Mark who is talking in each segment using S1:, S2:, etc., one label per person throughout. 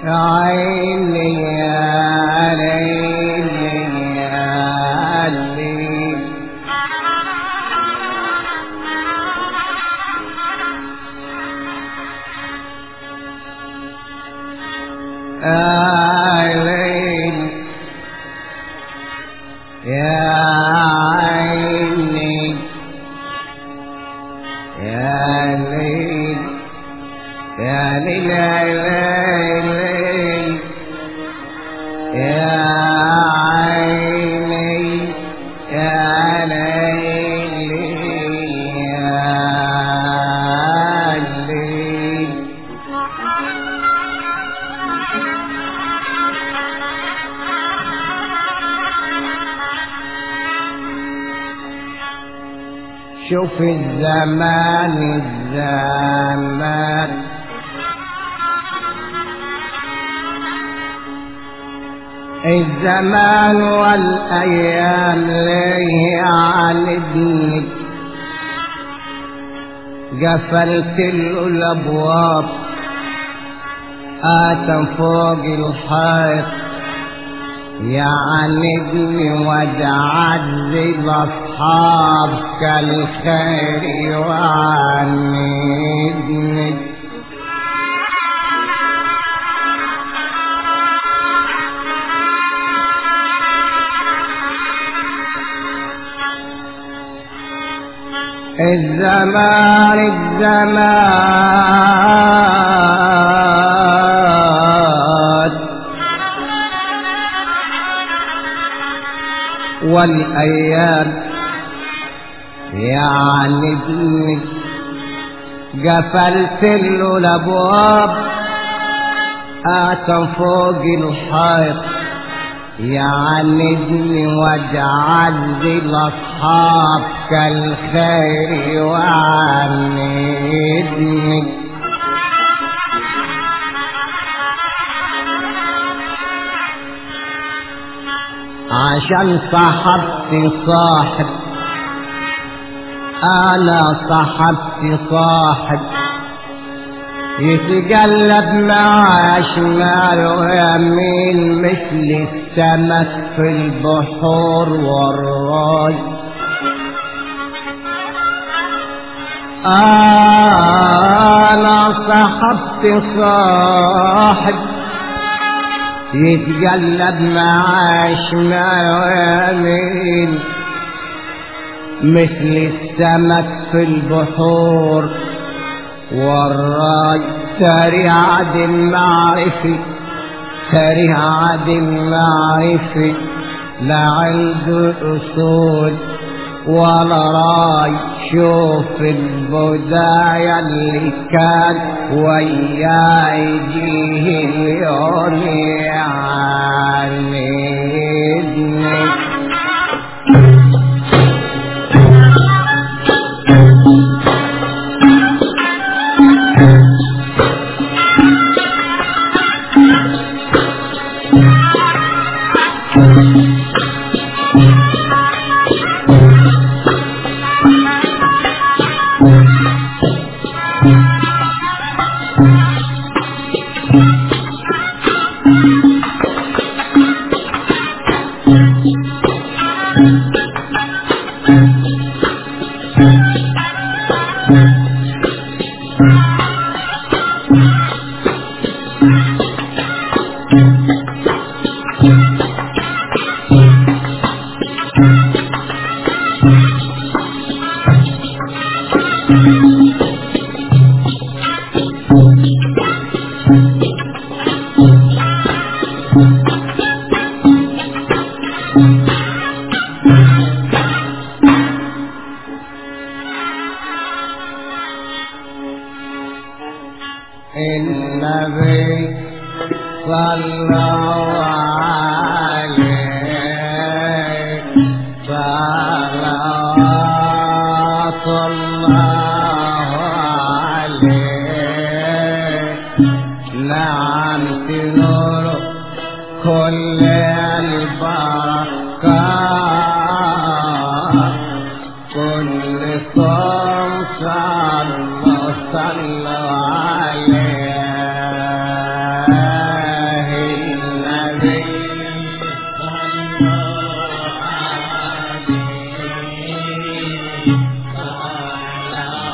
S1: عيني يا ليلي يا ليل يا عيني يا ليل يا ليل يا عيني يا ليل يا ليل شوف الزمان الزمان والأيام ليه عاندني قفلت له الأبواب آتم فوق الحيط يعاندني وتعذب أصحاب كالخير يعاندني الزمان والأيام يعاندني قفلت له الأبواب آتم فوق الحيط يعاندني واجعل الأصحاب كالخير يعاندني عشان صاحبتي صاحب أنا صاحبتي صاحب يتقلب مع شمال ويمين مثل السمك في البحور والراي أنا صاحبتي صاحب يتقلب مع شمال ويمين مثل السمك في البحور والراي سريعة المعرفة سريعة المعرفة لا عنده أصول ولا راي شوف البداية اللي كان وياه يجيه اليوم يعاندني النبي صلى عليه صلوات الله عليه نعم تنور كل البركات كل صوم صلى عليه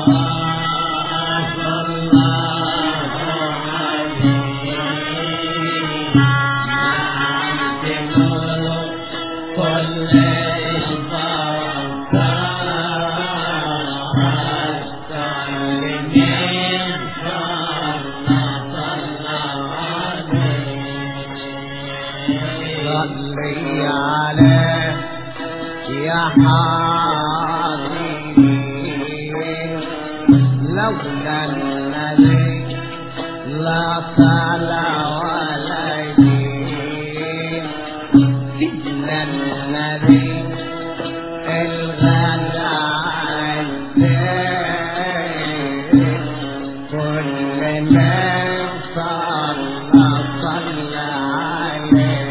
S1: صلي عليه يا حبيبي لولا النبي لا صلى ولا يجيب سيدنا النبي الغالي عزيز كل من صلى صلى عليه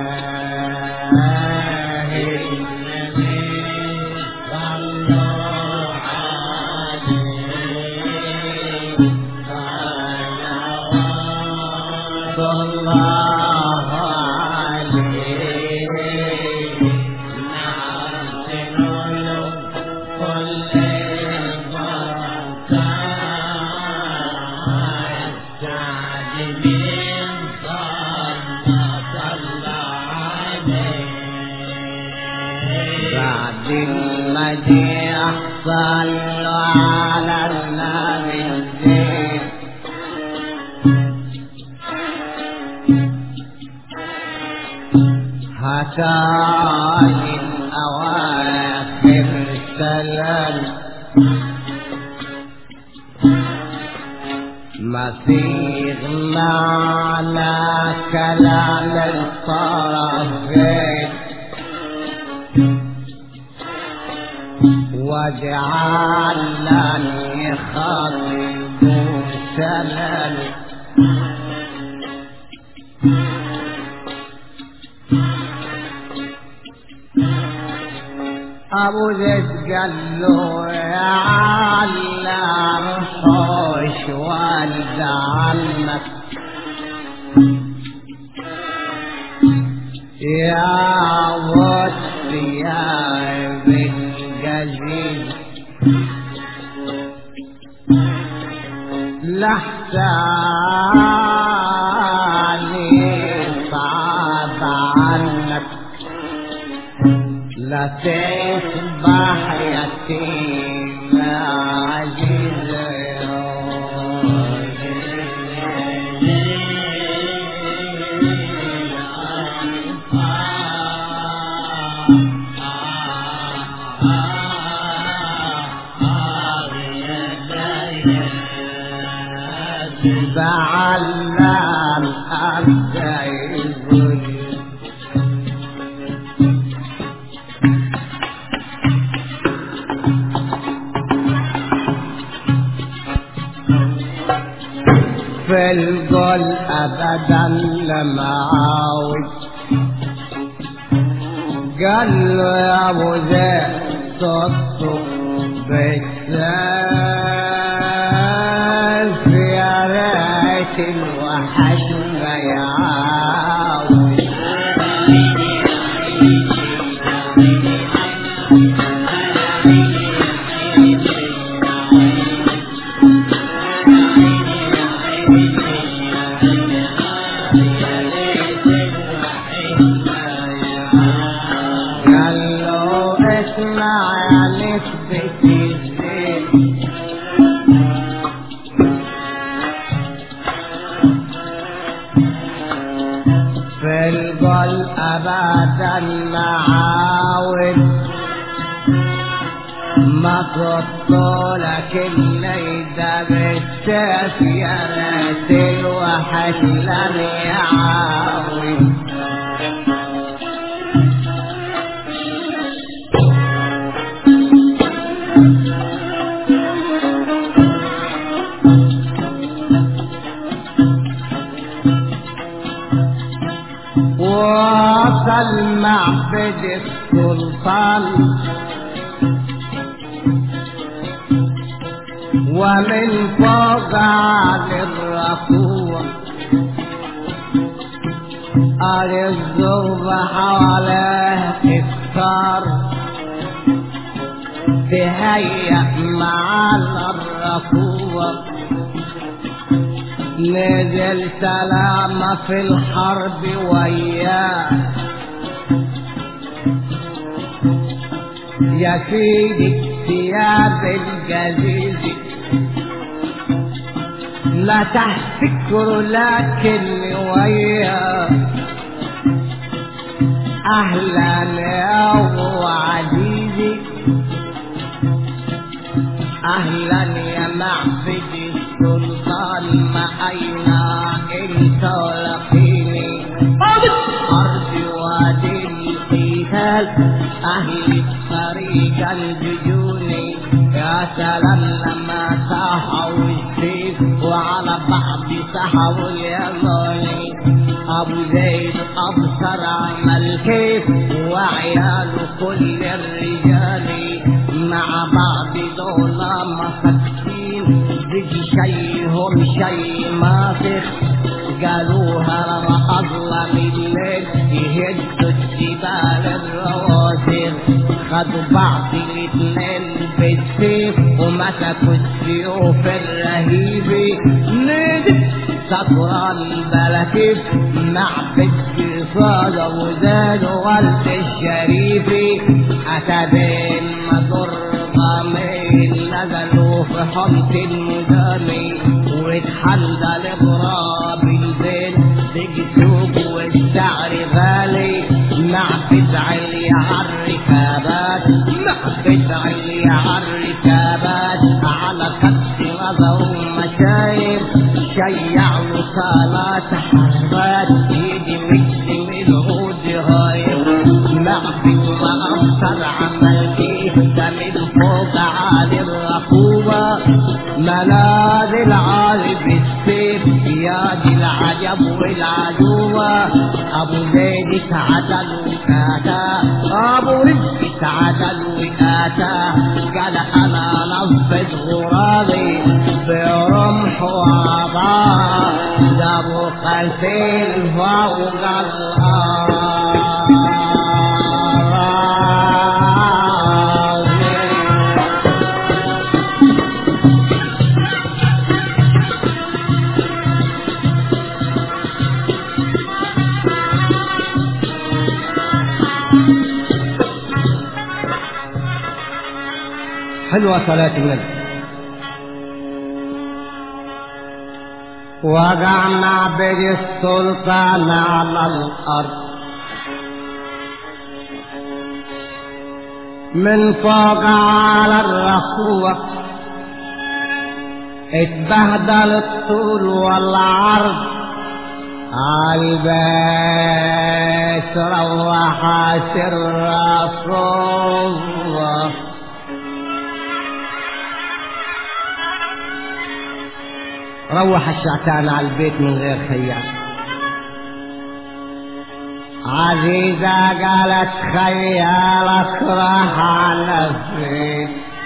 S1: بعد المديح صلوا على النبي الزين هتاني الأواخر سلام مسيغ معنا كلام الطرفين واجعلني خطيب سلام أبو زيد قال له يا علام حوش والد عنك يا وصي يا ابن جزيل لحساني صعب عنك لا تصبح يتيم عزيز زعلان أرجع في القول أبدا لما عاود قال له يا أبو زيد صدق بالسيف يا ريت الوحش ما يعاود في القلب أبدا معاود ما قلتلك الليلة بالسيف يا ريت الوحش لم يعاود وصل معبد السلطان ومن فوق على الركوع على الزوبة حواليه إفطار تهيأ مع الأرض الركوبة نزل سلامة في الحرب وياه يا سيدي ثياب الجزيز لا تفتكر لكن وياه أهلا يا أبو عزيزي أهلا يا معبد السلطان ما أين أنت لقيني أرضي وادي القتال أهل طريق الججوني يا سلام لما ساحوا السيف وعلى بعض سحوا اليماني أبو زيد أبصر عمل كيف وعياله كل الرجال مع بعض دول مساكين بيجي شيهم شي ماسخ قالوها رمى أظلم الليل يهدوا الجبال الرواسخ خدوا بعض الاتنين بالسيف ومسكوا السيوف الرهيبة نادت سطران بلكيف معبد صادة وزاد والد الشريفي أتبين مضر ضامين نزلوا في حمص المدامي واتحلى لضراب البيت بجسوب والسعر غالي معبد علي عالركابات معبد علي عالركابات على كف غضا ومشايب شيعوا صلاة حربات يجي مجد العود غايب معبد ما أبصر عمل كيف من فوق عالي الركوبة منازل عالي بالسيف يا دي العجب والعدوة أبو زيد تعدل وكاتا أبو رزق تعدل وكاتا قال أنا نفذ غراضي برمح وعطاء جابوا خلفين فوق الأرض حلوة صلاة النبي وقع معبد السلطان على الأرض من فوق على الركوة اتبهدل الطول والعرض عالبيت روح سر الصوة روح الشعتان على البيت من غير خيال عزيزة قالت خيالك راح على البيت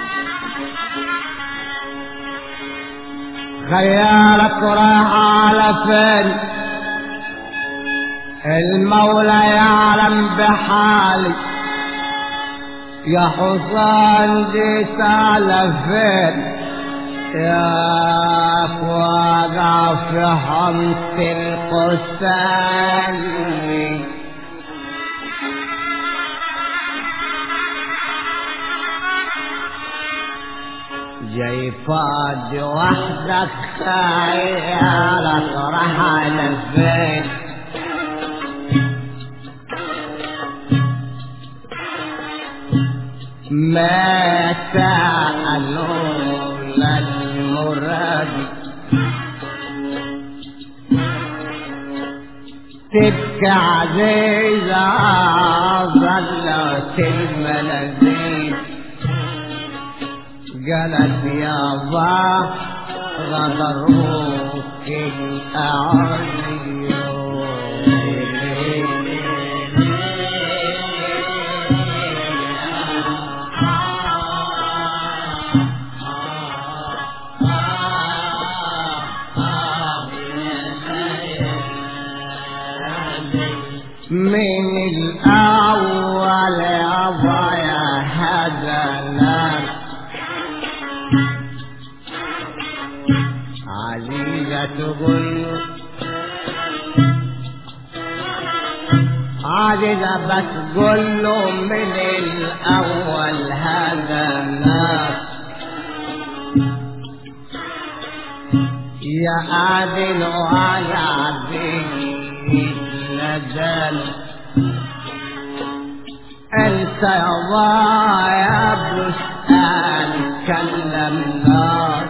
S1: خيالك راح على فين المولى يعلم بحالي يا حصان جيت على فين يا واقع في حمص القسطان جاي فاضي وحدك خيالك راح على البيت ما سألوا للمراد تبكي عزيزة ظلت المنازل قالت يابا غدروك الأعين من الأول أضايا هذا النار عزيزة تقول عزيزة بتقول له من الأول هذا الناس يا عادل وعلى عبيد نزل انت يا ضايع بسأل كلمناك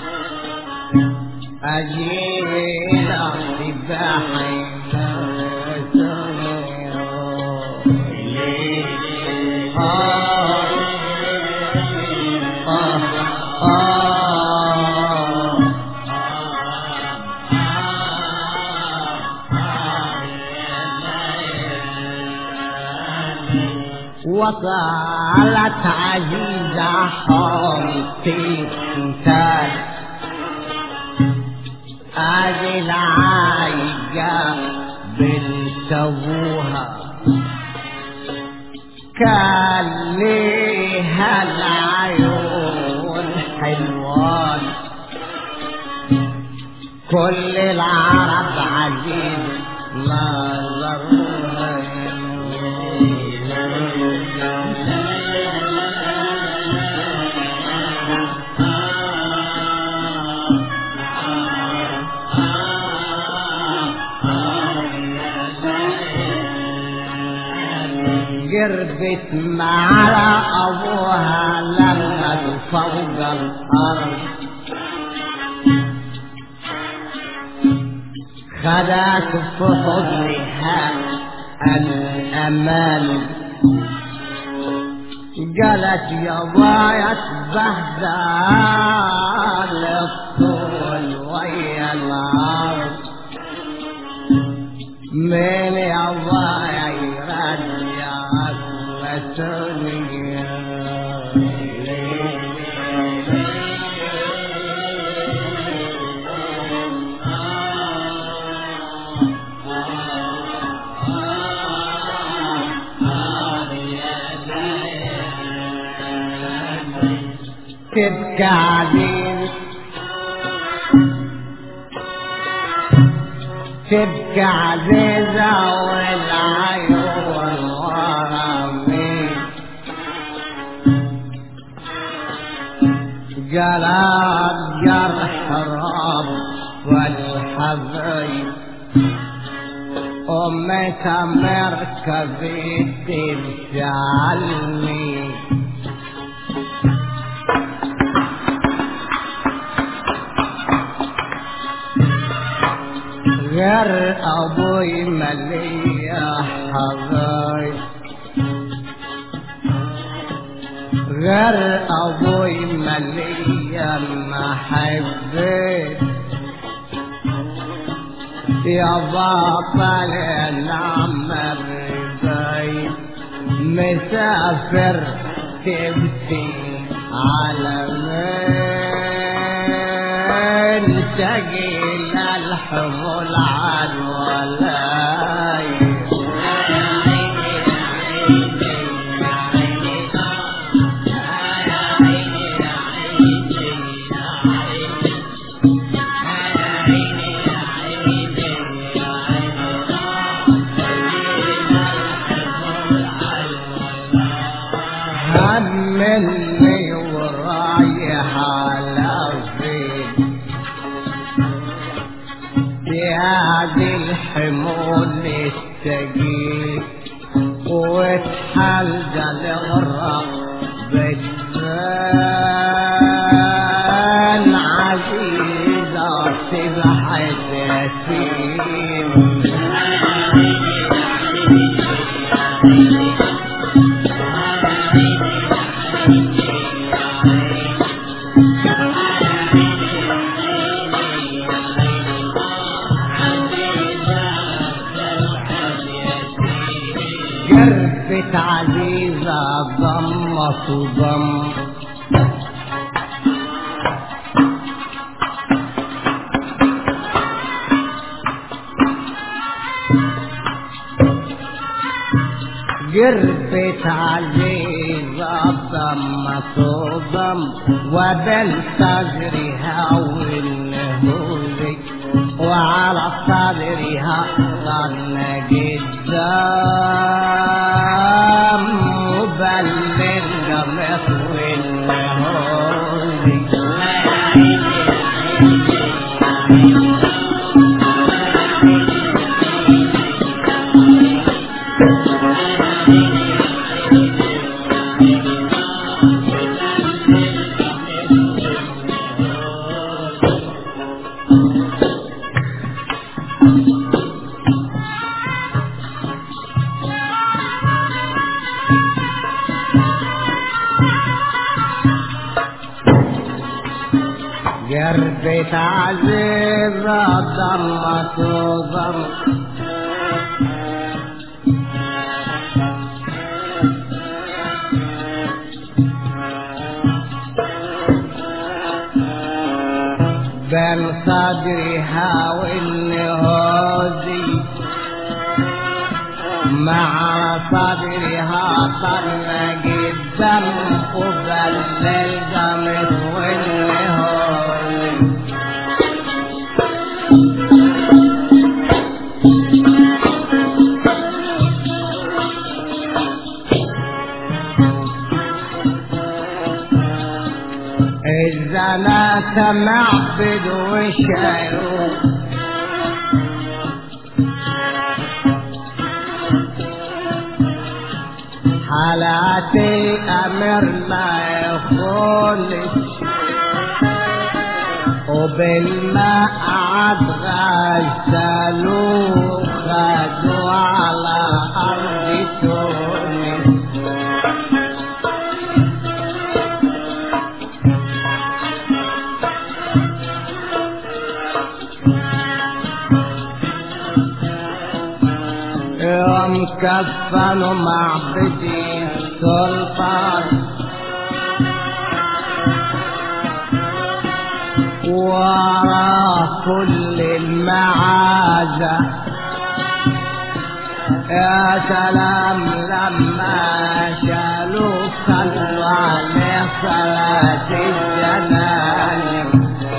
S1: أجينا ببحينا وقالت عزيزة حمتي تنتال هذه العايقة بنت أبوها كان ليها العيون حلوان كل العرب عزيز نظروها قربت مع أبوها لما فوق الأرض خدت في حضنها الأمان قالت يا ضايع بهدل الطول ويا العرض من يا ضايع يرجع الدنيا تبكي عزيز تبكي عزيزة والعيون ورمي قلب جرح رب والحبيب أمك مركبي تبشعلني غير أبوي ملي يا حبايب غير أبوي ملي يا محبي يا بطل العمر جاي مسافر تبكي على من تقيل الحمل عن ولاي همني ورايح على فين بهذه الحمول الثقيل واتحلل الغرق بالزان عزيزة سبحت يتيم قربت عزيزة ضمت وضم قربت عزيزة ضمت تصدم وبالصدرها والهوزي وعلى صدرها ظن قدام وبالليل قمت والهوزي قربت عزيزة ضمت وضم بين صدرها والنهوزي مع صدرها طلق الدم وبالليل قامت والنهوزي الزنات معبد وشيوخ حالاتي أمر ما يخولش وبالماء عاد غسلوه خدوا على أرض تونس يوم كفنوا معبدي السلطان ورا كل المعازة يا سلام لما شالوا صلوا عليه صلاة الجنازة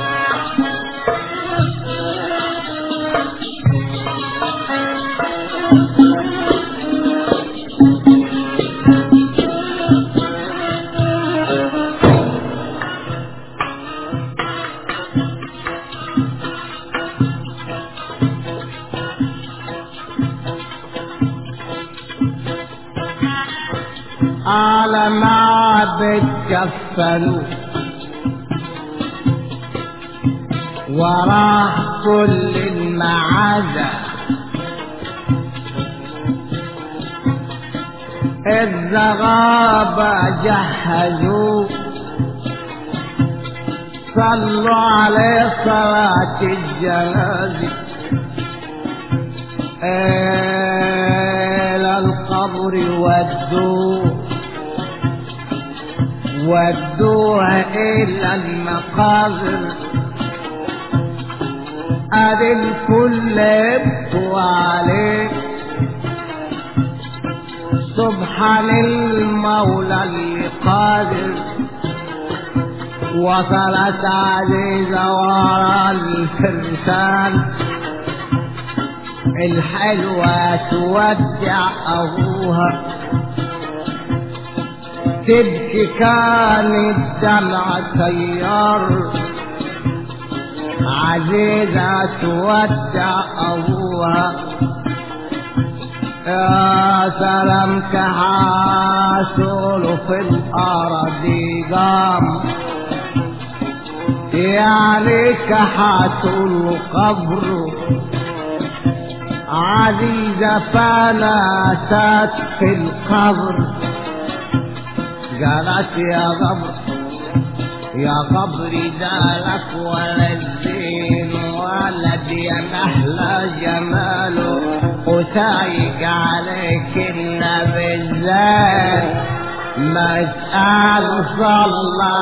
S1: على معبد كفنوا وراه كل المعازة الزغابة جهزوا صلوا عليه صلاة الجنازة إلى القبر ودوها إلى المقابر أدي الكل يبكوا عليه سبحان المولى القادر وصلت عزيزة ورا الفرسان الحلوة تودع أبوها تبكي كانت دمعة سيار عزيزة تودع أبوها يا سلام كحاسول في الأرض قام يعني كحاسول قبره عزيزة فناسات في القبر قالت يا قبري دالك ولا الزين ولد يا محلى جماله وسايق عليك النبي الزين مسأل صلى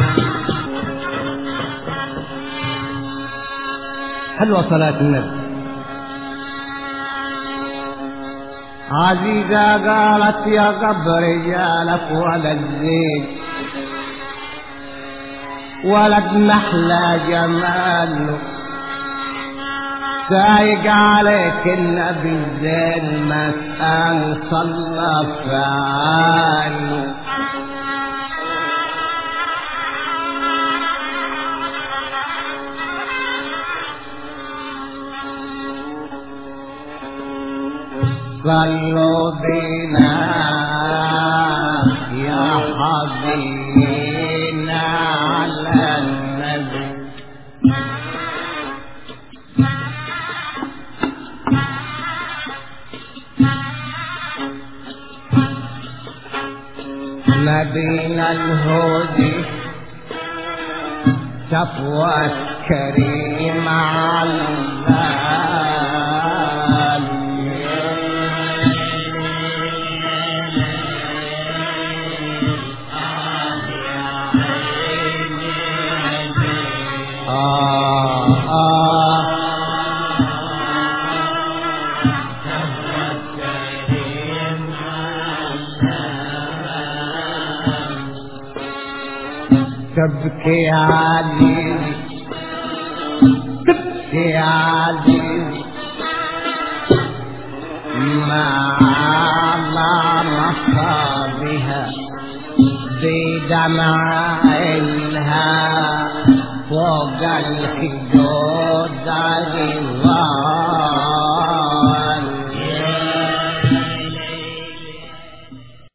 S1: حلوة صلاة النبي عزيزة قالت يا قبر رجالك ولد زين ولد محلى جماله سايق عليك النبي الزين مسأل صلى فعاله صلوا بنا يا حبيبنا على النبي نبينا الهدي صفوة كريم على تبكي عزيزي تبكي عزيزي مع مصابها بدمع عينها فوق الخدود عزيزي